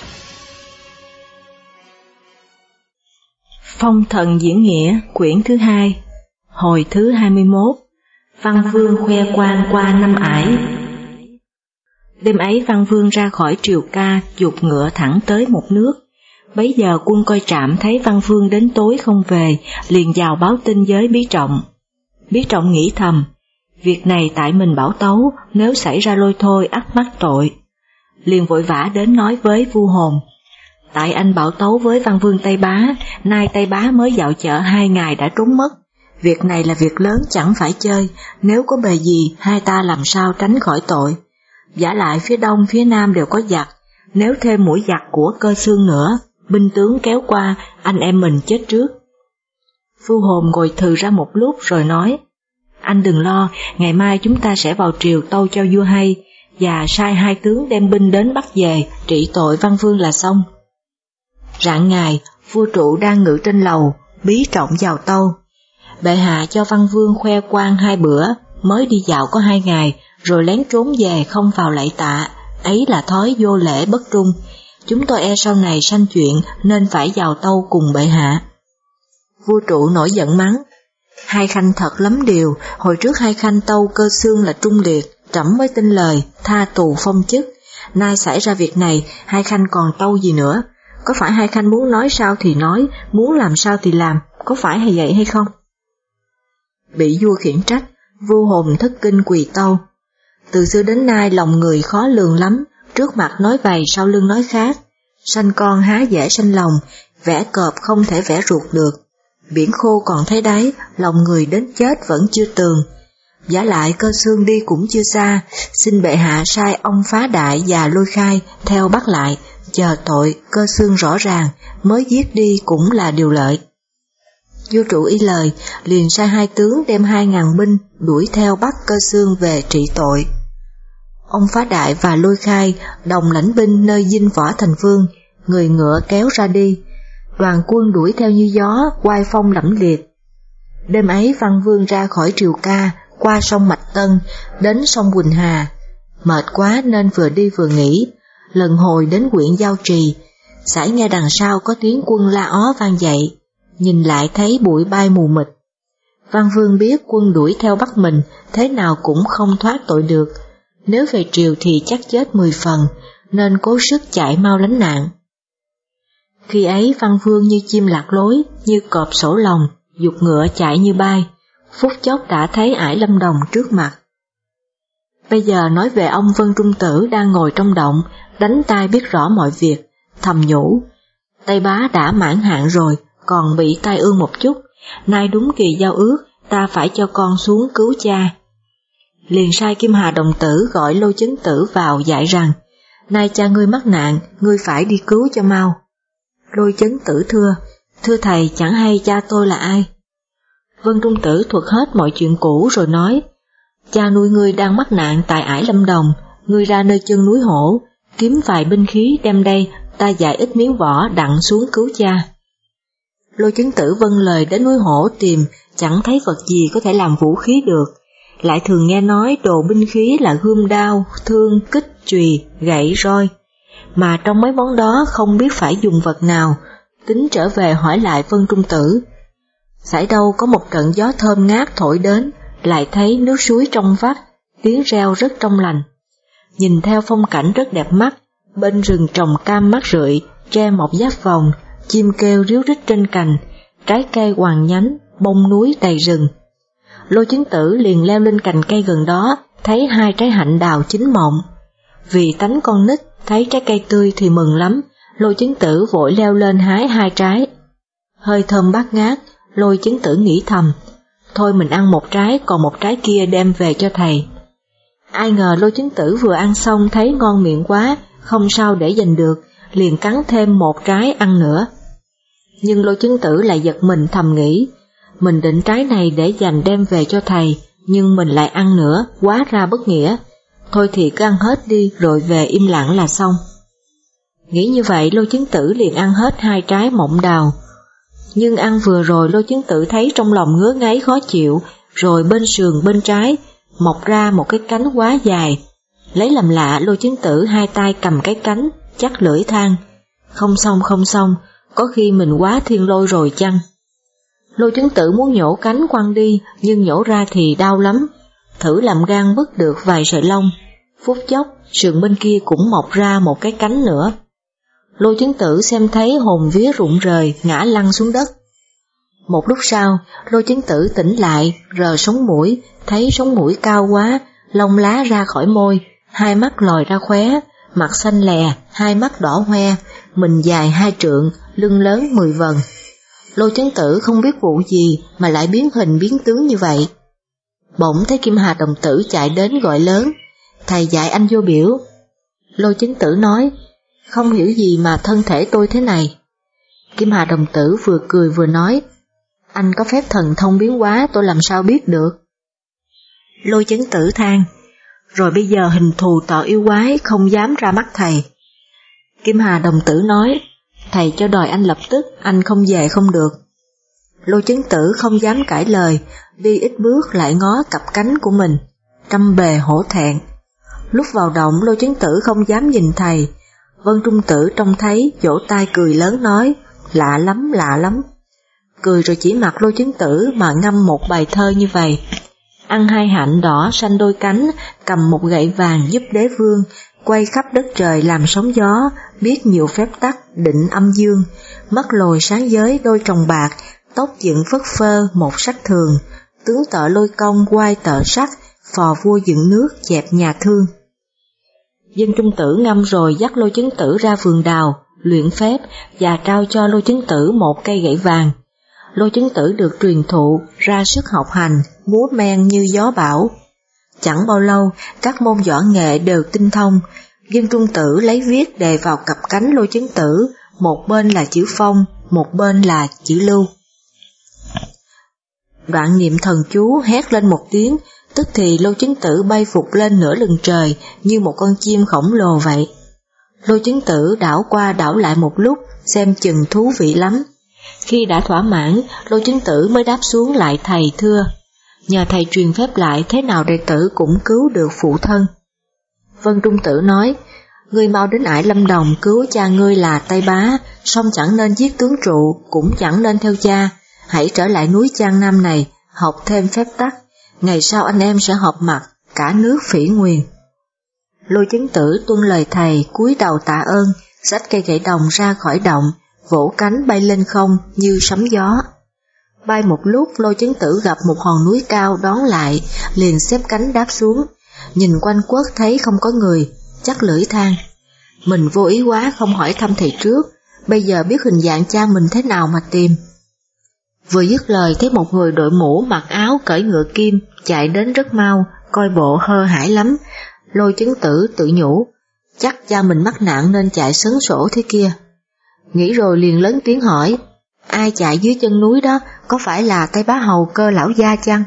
Phong thần diễn nghĩa, quyển thứ 2, hồi thứ 21. Văn Vương khoe quan qua năm ải. Đêm ấy Văn Vương ra khỏi triều ca, giục ngựa thẳng tới một nước. Bấy giờ quân coi trạm thấy Văn Vương đến tối không về, liền vào báo tin với Bí Trọng. Bí Trọng nghĩ thầm, việc này tại mình bảo tấu, nếu xảy ra lôi thôi ắt mắc tội. Liền vội vã đến nói với Vu Hồn, tại anh bảo tấu với Văn Vương Tây Bá, nay Tây Bá mới dạo chợ 2 ngày đã trốn mất. Việc này là việc lớn chẳng phải chơi, nếu có bề gì hai ta làm sao tránh khỏi tội. Vả lại phía đông phía nam đều có giặc, nếu thêm mũi giặc của Cơ Xương nữa, binh tướng kéo qua, anh em mình chết trước. Vu Hồn ngồi thừ ra một lúc rồi nói, anh đừng lo, ngày mai chúng ta sẽ vào triều tâu cho vua hay, và sai 2 tướng đem binh đến bắt về, trị tội Văn Vương là xong. Rạng ngày, vua trụ đang ngự trên lầu, Bí Trọng vào tâu. Bệ hạ cho Văn Vương khoe quan 2 bữa, mới đi dạo có 2 ngày, rồi lén trốn về không vào lạy tạ, ấy là thói vô lễ bất trung. Chúng tôi e sau này sanh chuyện nên phải vào tâu cùng bệ hạ. Vua trụ nổi giận mắng, Hai Khanh thật lắm điều, hồi trước Hai Khanh tâu Cơ Xương là trung liệt, trẫm mới tin lời, tha tù phong chức. Nay xảy ra việc này, Hai Khanh còn tâu gì nữa? Có phải Hai Khanh muốn nói sao thì nói, muốn làm sao thì làm, có phải hay vậy hay không? Bị vua khiển trách, Vu Hồn thất kinh quỳ tâu. Từ xưa đến nay lòng người khó lường lắm, trước mặt nói vầy sau lưng nói khác. Sanh con há dễ sanh lòng, vẽ cọp không thể vẽ ruột được. Biển khô còn thấy đáy, lòng người đến chết vẫn chưa tường. Vả lại Cơ Xương đi cũng chưa xa, xin bệ hạ sai ông Phá Đại và Lôi Khai theo bắt lại, chờ tội Cơ Xương rõ ràng, mới giết đi cũng là điều lợi. Vua trụ y lời, liền sai 2 tướng đem 2.000 binh đuổi theo bắt Cơ Xương về trị tội. Ông Phá Đại và Lôi Khai đồng lãnh binh nơi dinh Võ Thành Vương, người ngựa kéo ra đi. Đoàn quân đuổi theo như gió, oai phong lẫm liệt. Đêm ấy Văn Vương ra khỏi triều ca, qua sông Mạch Tân, đến sông Quỳnh Hà. Mệt quá nên vừa đi vừa nghỉ, lần hồi đến huyện Giao Trì, sải nghe đằng sau có tiếng quân la ó vang dậy, nhìn lại thấy bụi bay mù mịt. Văn Vương biết quân đuổi theo bắt mình, thế nào cũng không thoát tội được, nếu về triều thì chắc chết 10 phần, nên cố sức chạy mau lánh nạn. Khi ấy Văn Vương như chim lạc lối, như cọp sổ lòng, giục ngựa chạy như bay, phút chốc đã thấy ải Lâm Đồng trước mặt. Bây giờ nói về ông Vân Trung Tử đang ngồi trong động, đánh tai biết rõ mọi việc, thầm nhủ, Tây Bá đã mãn hạn rồi, còn bị tai ương một chút, nay đúng kỳ giao ước, ta phải cho con xuống cứu cha. Liền sai Kim Hà đồng tử gọi Lô Chấn Tử vào dạy rằng, nay cha ngươi mắc nạn, ngươi phải đi cứu cho mau. Lô Chấn Tử thưa thầy, chẳng hay cha tôi là ai. Vân Trung Tử thuật hết mọi chuyện cũ rồi nói, cha nuôi ngươi đang mắc nạn tại ải Lâm Đồng, ngươi ra nơi chân núi Hổ, kiếm vài binh khí đem đây, ta dạy ít miếng võ đặng xuống cứu cha. Lô Chấn Tử vâng lời đến núi Hổ tìm, chẳng thấy vật gì có thể làm vũ khí được, lại thường nghe nói đồ binh khí là gươm đao, thương, kích, chùy, gậy, roi, mà trong mấy món đó không biết phải dùng vật nào, tính trở về hỏi lại Vân Trung Tử. Sải đâu có một trận gió thơm ngát thổi đến, lại thấy nước suối trong vắt, tiếng reo rất trong lành. Nhìn theo phong cảnh rất đẹp mắt, bên rừng trồng cam mát rượi, tre mọc giáp vòng, chim kêu ríu rít trên cành, trái cây hoàng nhánh, bông núi đầy rừng. Lô Chấn Tử liền leo lên cành cây gần đó, thấy 2 trái hạnh đào chín mọng. Vì tánh con nít, thấy trái cây tươi thì mừng lắm, Lô Chấn Tử vội leo lên hái 2 trái. Hơi thơm bát ngát, Lô Chấn Tử nghĩ thầm, thôi mình ăn 1 trái, còn 1 trái kia đem về cho thầy. Ai ngờ Lô Chấn Tử vừa ăn xong thấy ngon miệng quá, không sao để dành được, liền cắn thêm 1 trái ăn nữa. Nhưng Lô Chấn Tử lại giật mình thầm nghĩ, mình định trái này để dành đem về cho thầy, nhưng mình lại ăn nữa, quá ra bất nghĩa. Thôi thì cứ ăn hết đi rồi về im lặng là xong. Nghĩ như vậy Lô Chấn Tử liền ăn hết 2 trái mọng đào. Nhưng ăn vừa rồi Lô Chấn Tử thấy trong lòng ngứa ngáy khó chịu, rồi bên sườn bên trái mọc ra một cái cánh quá dài. Lấy làm lạ Lô Chấn Tử 2 tay cầm cái cánh, chắc lưỡi than, Không xong, có khi mình quá thiên lôi rồi chăng? Lôi Chứng Tử muốn nhổ cánh quăng đi, nhưng nhổ ra thì đau lắm, thử làm gan bứt được vài sợi lông, phút chốc sườn bên kia cũng mọc ra một cái cánh nữa. Lôi Chứng Tử xem thấy hồn vía rụng rời, ngã lăn xuống đất. Một lúc sau, Lôi Chứng Tử tỉnh lại, rờ sống mũi, thấy sống mũi cao quá, lông lá ra khỏi môi, hai mắt lòi ra khóe, mặt xanh lè, hai mắt đỏ hoe, mình dài 2 trượng, lưng lớn 10 vần. Lôi Chứng Tử không biết vụ gì mà lại biến hình biến tướng như vậy. Bỗng thấy Kim Hà đồng tử chạy đến gọi lớn, thầy dạy anh vô biểu. Lôi Chứng Tử nói, không hiểu gì mà thân thể tôi thế này. Kim Hà đồng tử vừa cười vừa nói, anh có phép thần thông biến hóa tôi làm sao biết được. Lôi Chứng Tử than, rồi bây giờ hình thù tỏ yêu quái không dám ra mắt thầy. Kim Hà đồng tử nói, thầy cho đòi anh lập tức, anh không về không được. Lôi Chứng Tử không dám cãi lời, đi ít bước lại ngó cặp cánh của mình, trăm bề hổ thẹn. Lúc vào động Lôi Chứng Tử không dám nhìn thầy, Vân Trung Tử trông thấy vỗ tay cười lớn nói, lạ lắm. Cười rồi chỉ mặt Lôi Chứng Tử mà ngâm một bài thơ như vậy. Ăn 2 hạnh đỏ xanh đôi cánh, cầm một gậy vàng giúp đế vương, quay khắp đất trời làm sóng gió, biết nhiều phép tắc định âm dương, mắt lồi sáng giới đôi tròng bạc, tóc dựng phất phơ một sắc thường, tướng tợ Lôi Công quai tợ sắc, phò vua dựng nước dẹp nhà thương. Dân Trung Tử ngâm rồi dắt Lôi Chứng Tử ra vườn đào, luyện phép và trao cho Lôi Chứng Tử một cây gậy vàng. Lôi Chứng Tử được truyền thụ, ra sức học hành, múa men như gió bão. Chẳng bao lâu, các môn võ nghệ đều tinh thông. Dân Trung Tử lấy viết đề vào cặp cánh Lôi Chứng Tử, một bên là chữ phong, một bên là chữ lưu. Đoạn niệm thần chú hét lên một tiếng, tức thì Lôi Chứng Tử bay vụt lên nửa lưng trời như một con chim khổng lồ vậy. Lôi Chứng Tử đảo qua đảo lại một lúc, xem chừng thú vị lắm. Khi đã thỏa mãn, Lôi Chứng Tử mới đáp xuống lại thầy thưa, nhờ thầy truyền phép lại thế nào đệ tử cũng cứu được phụ thân. Vân Trung Tử nói, ngươi mau đến Ải Lâm Đồng cứu cha ngươi là Tây Bá, song chẳng nên giết tướng trụ, cũng chẳng nên theo cha, hãy trở lại núi Trang Nam này, học thêm phép tắc, ngày sau anh em sẽ họp mặt, cả nước phỉ nguyền. Lôi Chứng Tử tuân lời thầy, cúi đầu tạ ơn, xách cây gậy đồng ra khỏi động, vỗ cánh bay lên không như sấm gió. Bay một lúc Lôi Chứng Tử gặp một hòn núi cao đón lại, liền xếp cánh đáp xuống, nhìn quanh quất thấy không có người, chắc lưỡi than, mình vô ý quá không hỏi thăm thầy trước, bây giờ biết hình dạng cha mình thế nào mà tìm. Vừa dứt lời thấy một người đội mũ mặc áo cởi ngựa kim chạy đến rất mau, coi bộ hơ hãi lắm. Lôi Chứng Tử tự nhủ, chắc cha mình mắc nạn nên chạy sấn sổ thế kia. Nghĩ rồi liền lớn tiếng hỏi, ai chạy dưới chân núi đó, có phải là Tây Bá Hầu Cơ lão gia chăng?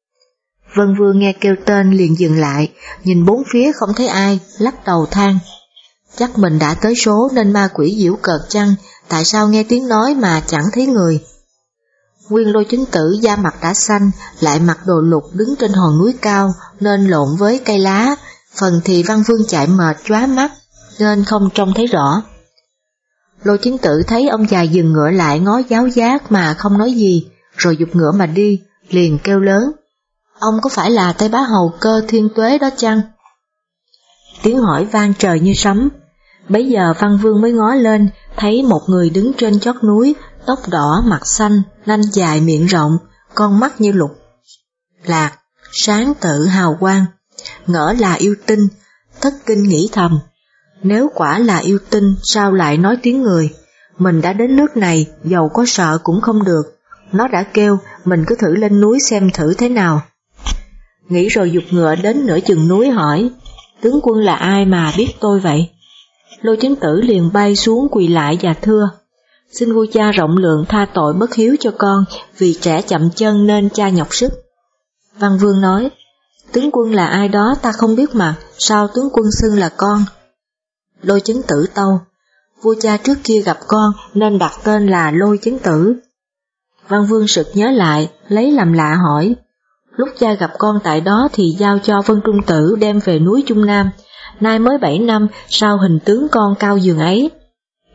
Vân Vương nghe kêu tên liền dừng lại, nhìn bốn phía không thấy ai, lắc đầu than, chắc mình đã tới số nên ma quỷ giễu cợt chăng, tại sao nghe tiếng nói mà chẳng thấy người. Nguyên Lôi Chứng Tử da mặt đã xanh, lại mặc đồ lục đứng trên hòn núi cao nên lộn với cây lá, phần thì Văn Vương chạy mệt chóa mắt nên không trông thấy rõ. Lôi Chứng Tử thấy ông già dừng ngựa lại ngó giáo giác mà không nói gì, rồi giục ngựa mà đi, liền kêu lớn, ông có phải là Tây Bá Hầu Cơ Thiên Tuế đó chăng? Tiếng hỏi vang trời như sấm. Bấy giờ Văn Vương mới ngó lên, thấy một người đứng trên chót núi, tóc đỏ mặt xanh, nanh dài miệng rộng, con mắt như lục lạc, sáng tự hào quang, ngỡ là yêu tinh, thất kinh nghĩ thầm, nếu quả là yêu tinh sao lại nói tiếng người, mình đã đến nước này dầu có sợ cũng không được, nó đã kêu mình cứ thử lên núi xem thử thế nào. Nghĩ rồi giục ngựa đến nửa chừng núi hỏi, tướng quân là ai mà biết tôi vậy? Lôi Chứng Tử liền bay xuống quỳ lại và thưa, xin vua cha rộng lượng tha tội bất hiếu cho con, vì trẻ chậm chân nên cha nhọc sức. Văn Vương nói, tướng quân là ai đó ta không biết mà, sao tướng quân xưng là con? Lôi Chứng Tử tâu, vua cha trước kia gặp con nên đặt tên là Lôi Chứng Tử. Văn Vương sực nhớ lại, lấy làm lạ hỏi, lúc cha gặp con tại đó thì giao cho Vân Trung Tử đem về núi Trung Nam, nay mới 7 năm sao hình tướng con cao dường ấy?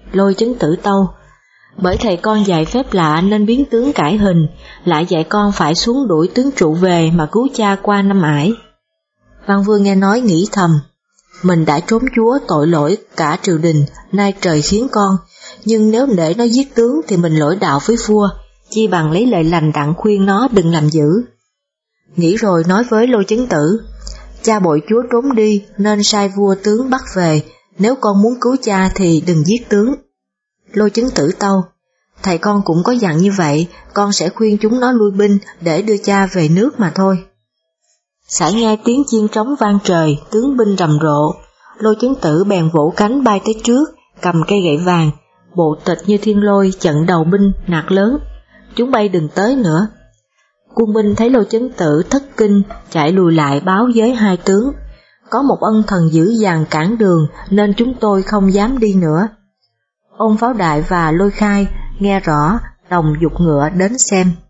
Lôi Chấn Tử tâu: bởi thầy con dạy phép lạ nên biến tướng cải hình, lại dạy con phải xuống đuổi tướng trụ về mà cứu cha qua năm ải. Văn Vương nghe nói nghĩ thầm: mình đã trốn chúa tội lỗi cả triều đình, nay trời khiến con, nhưng nếu để nó giết tướng thì mình lỗi đạo với vua, chi bằng lấy lời lành đặng khuyên nó đừng làm dữ. Nghĩ rồi nói với Lôi Chấn Tử: cha bội chúa trốn đi nên sai vua tướng bắt về, nếu con muốn cứu cha thì đừng giết tướng. Lôi Chấn Tử tâu: thầy con cũng có dặn như vậy, con sẽ khuyên chúng nó lui binh để đưa cha về nước mà thôi. Sải nghe tiếng chiên trống vang trời, tướng binh rầm rộ. Lôi Chấn Tử bèn vỗ cánh bay tới trước, cầm cây gậy vàng, bộ tịch như thiên lôi chặn đầu binh nạt lớn: chúng bay đừng tới nữa. Quân binh thấy Lôi Chấn Tử thất kinh, chạy lùi lại báo với hai tướng: có một ân thần dữ dằn cản đường nên chúng tôi không dám đi nữa. Ôn Pháo Đại và Lôi Khai nghe rõ, đồng giục ngựa đến xem.